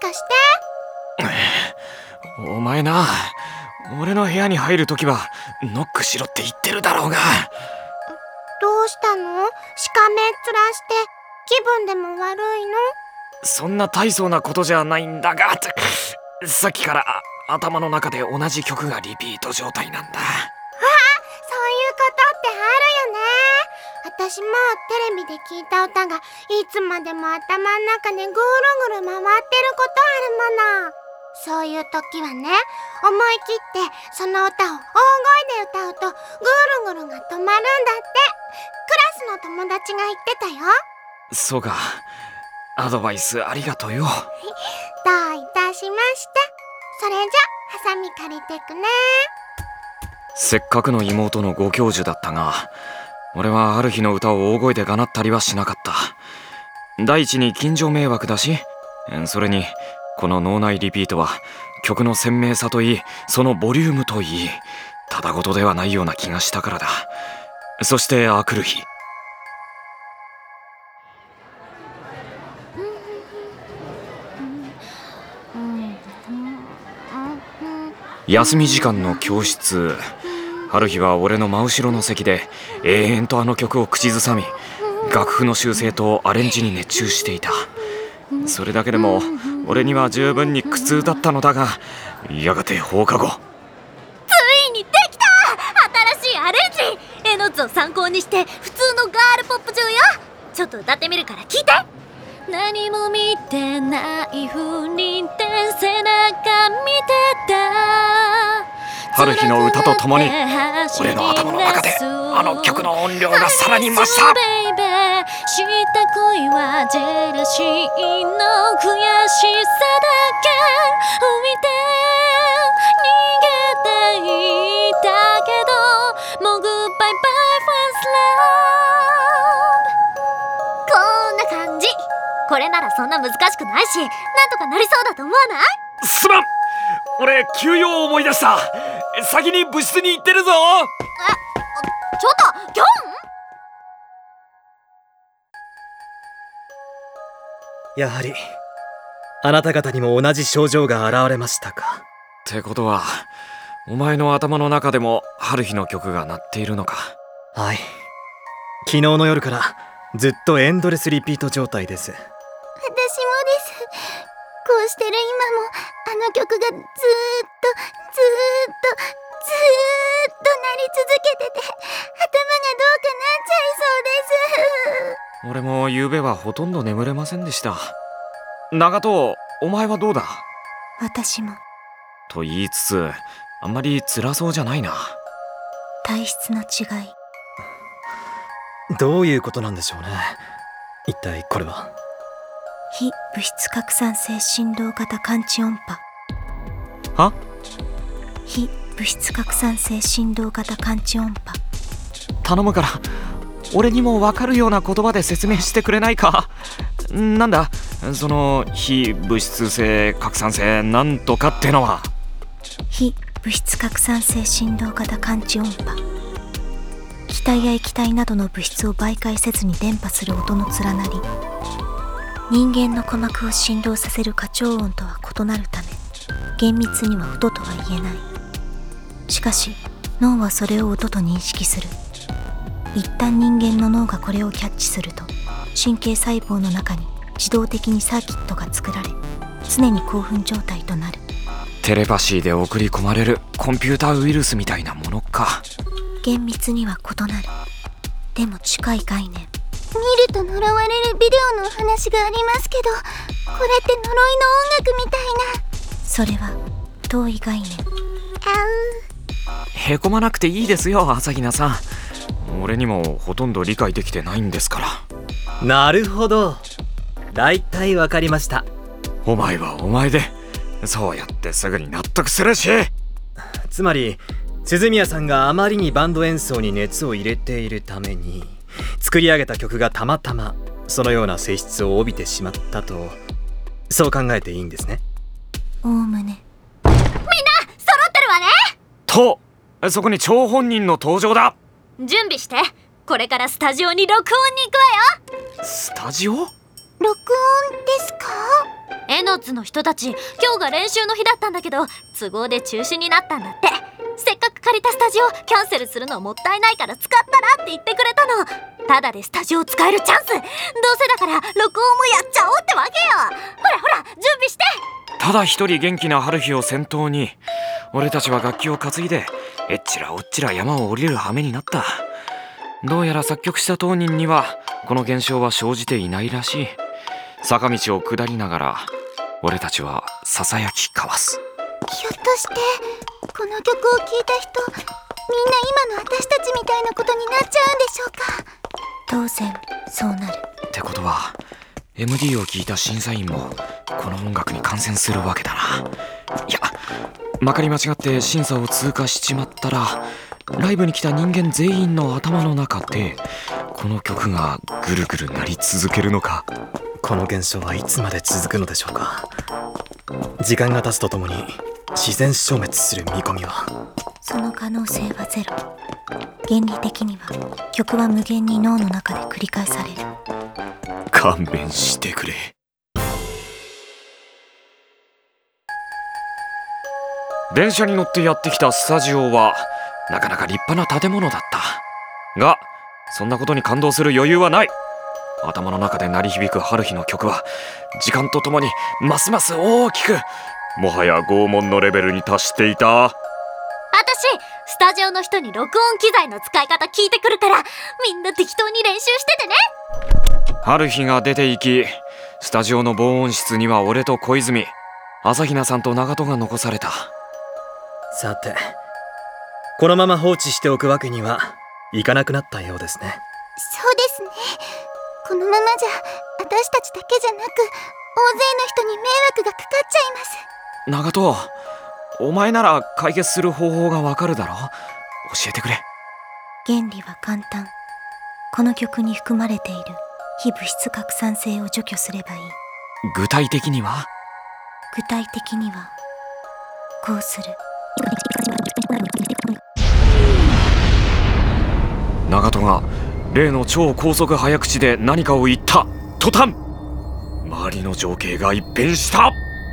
かして。 お前な、俺の部屋に入るときはノックしろって言ってるだろうが。 どうしたの？しかめっ面して気分でも悪いの？ そんな大層なことじゃないんだが、さっきから頭の中で同じ曲がリピート状態なんだ。 そういうことってあるよね。私もテレビで聞いた歌がいつまでも頭の中でぐるぐる回ってることあるもの。そういう時はね、思い切ってその歌を大声で歌うとぐるぐるが止まるんだって。クラスの友達が言ってたよ。 そうか、アドバイスありがとうよ。 どういたしまして。それじゃハサミ借りてくね。 せっかくの妹のご教授だったが、俺はある日の歌を大声でがなったりはしなかった。第一に近所迷惑だし、それにこの脳内リピートは曲の鮮明さといい、そのボリュームといい、ただごとではないような気がしたからだ。そしてあくる日、休み時間の教室、ある日は俺の真後ろの席で永遠とあの曲を口ずさみ、楽譜の修正とアレンジに熱中していた。それだけでも俺には十分に苦痛だったのだが、やがて放課後、 ついにできた！新しいアレンジ！絵の図を参考にして普通のガールポップ中よ。ちょっと歌ってみるから聞いて。何も見てないふりで背中見てた。 春日の歌とともに俺の頭の中であの曲の音量がさらに増した。 した恋はジェラシーの悔しさだけ浮いて逃げていたけど、もうグッバイバイファーストラブ。こんな感じ。これならそんな難しくないし、なんとかなりそうだと思わない？ すまん、俺休養を思い出した。先に部室に行ってるぞ。 ちょっとキョン！ やはりあなた方にも同じ症状が現れましたか。 ってことはお前の頭の中でも春日の曲が鳴っているのか。 はい、昨日の夜からずっとエンドレスリピート状態です。 私もです。こうしてる今もあの曲がずーっと鳴り続けてて、頭がどうかなっちゃいそうです。 俺も昨べはほとんど眠れませんでした。長藤、お前はどうだ？ 私も。 と言いつつあんまり辛そうじゃないな。 体質の違い。 どういうことなんでしょうね。一体これは。 非物質拡散性振動型感知音波。 は？ 非物質拡散性振動型感知音波。 頼むから俺にも分かるような言葉で説明してくれないか。なんだその非物質性拡散性なんとかってのは。 非物質拡散性振動型感知音波。気体や液体などの物質を媒介せずに伝播する音の連なり、人間の鼓膜を振動させる過聴音とは異なるため、厳密には音とは言えない。しかし脳はそれを音と認識する。一旦人間の脳がこれをキャッチすると、神経細胞の中に自動的にサーキットが作られ、常に興奮状態となる。 テレパシーで送り込まれるコンピューターウイルスみたいなものか。 厳密には異なる。でも近い概念。 見ると呪われるビデオのお話がありますけど、これって呪いの音楽みたいな。 それは遠い概念。 へこまなくていいですよ朝比奈さん。俺にもほとんど理解できてないんですから。 なるほど、だいたいわかりました。 お前はお前でそうやってすぐに納得するし。 つまり鈴宮さんがあまりにバンド演奏に熱を入れているために、作り上げた曲がたまたまそのような性質を帯びてしまったと、そう考えていいんですね。 おおむね。 みんな揃ってるわね。 とそこに張本人の登場だ。 準備して、これからスタジオに録音に行くわよ。 スタジオ？ 録音ですか？ エノツの人たち、今日が練習の日だったんだけど都合で中止になったんだって。せっかく借りたスタジオキャンセルするのもったいないから使ったらって言ってくれたの。ただでスタジオを使えるチャンス、どうせだから録音もやっちゃおうってわけよ。ほらほら準備して。 ただ一人元気な春日を先頭に俺たちは楽器を担いでえっちらおっちら山を降りる羽目になった。どうやら作曲した当人にはこの現象は生じていないらしい。坂道を下りながら俺たちはささやき交わす。 ひょっとしてこの曲を聴いた人、みんな今の私たちみたいなことになっちゃうんでしょうか。 当然そうなる。 ってことは MD を聴いた審査員もこの音楽に感染するわけだな。いや、まかり間違って審査を通過しちまったらライブに来た人間全員の頭の中でこの曲がぐるぐる鳴り続けるのか。 この現象はいつまで続くのでしょうか。時間が経つとともに自然消滅する見込みは。 その可能性はゼロ。原理的には曲は無限に脳の中で繰り返される。 勘弁してくれ。電車に乗ってやってきたスタジオはなかなか立派な建物だったが、そんなことに感動する余裕はない。頭の中で鳴り響く春日の曲は時間とともにますます大きく、もはや拷問のレベルに達していた。 私スタジオの人に録音機材の使い方聞いてくるから、みんな適当に練習しててね。 春日が出て行き、スタジオの防音室には俺と小泉、朝比奈さんと長門が残された。 さて、このまま放置しておくわけにはいかなくなったようですね。 そうですね。このままじゃ私たちだけじゃなく大勢の人に迷惑がかかっちゃいます。 長門、お前なら解決する方法がわかるだろ。教えてくれ。 原理は簡単。この曲に含まれている非物質拡散性を除去すればいい。 具体的には？ 具体的にはこうする。 長門が例の超高速早口で何かを言った途端、周りの情景が一変した。